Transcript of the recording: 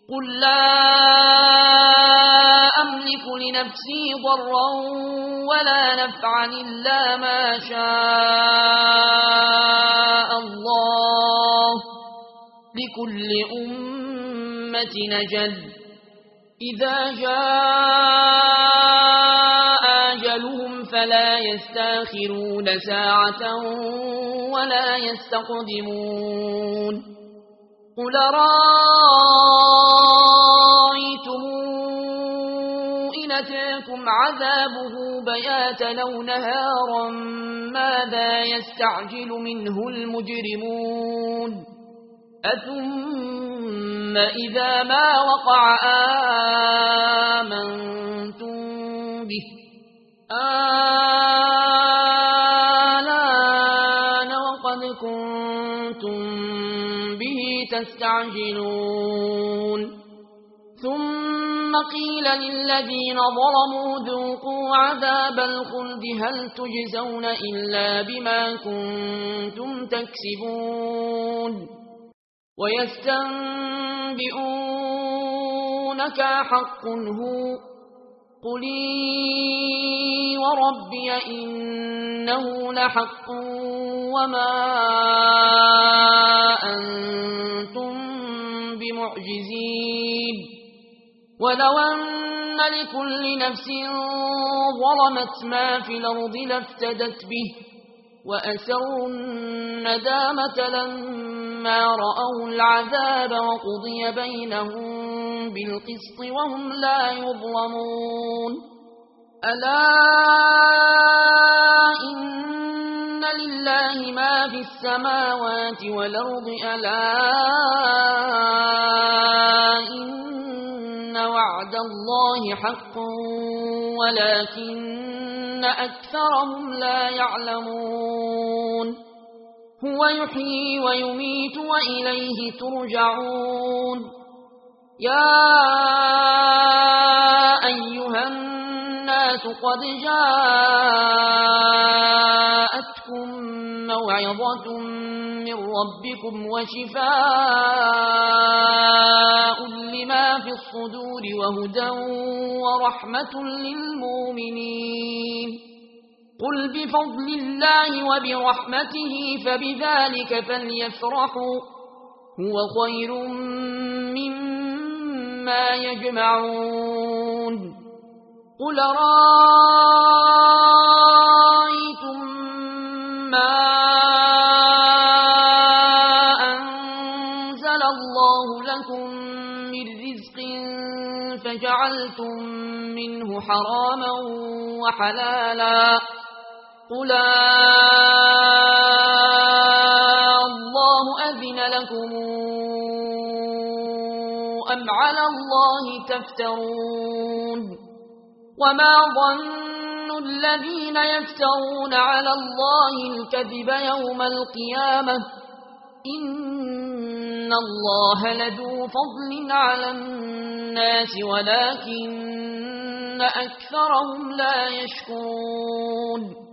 قل لا أملك لنفسي ضرا ولا نفعا إلا ما شاء الله لكل أمة أجل إذا جاء أجلهم فلا يستأخرون ساعة ولا يستقدمون قل رأيتم إن أتاكم عذابه بياتا أو نهارا ماذا يستعجل منه المجرمون أثم إذا ما وقع آمنتم به آلان وقد كنتم به تستعجلون ثم قيل للذين ظلموا ذوقوا عذاب الخلد هل تجزون إلا بما كنتم تكسبون ويستنبئونك حق هو قل وربي إنه لحق وما أنتم بمعجزين ولو أن لكل نفس ظلمت ما في الأرض لافتدت به وأسروا الندامة لما رأوا العذاب وقضي بينهم بالقسط وهم لا يظلمون ألا إن لله ما في السماوات والأرض ألا إن وعد الله حق ولكن أكثرهم لا يعلمون هو يحيي ويميت وإليه ترجعون يا أيها الناس قد جاءتكم موعظة من ربكم وشفاء لما في الصدور وهدى ورحمة للمؤمنين قل بفضل الله وبرحمته فبذلك فليفرحوا هو خير مما يجمعون قل رأيتم ما أنزل الله لكم من رزق فجعلتم منه حراما وحلالا قل الله أذن لكم أم على الله تفترون وما ظن الذين يفترون على الله الكذب يوم القيامة إن الله لذو فضل على الناس ولكن أكثرهم لا يشكرون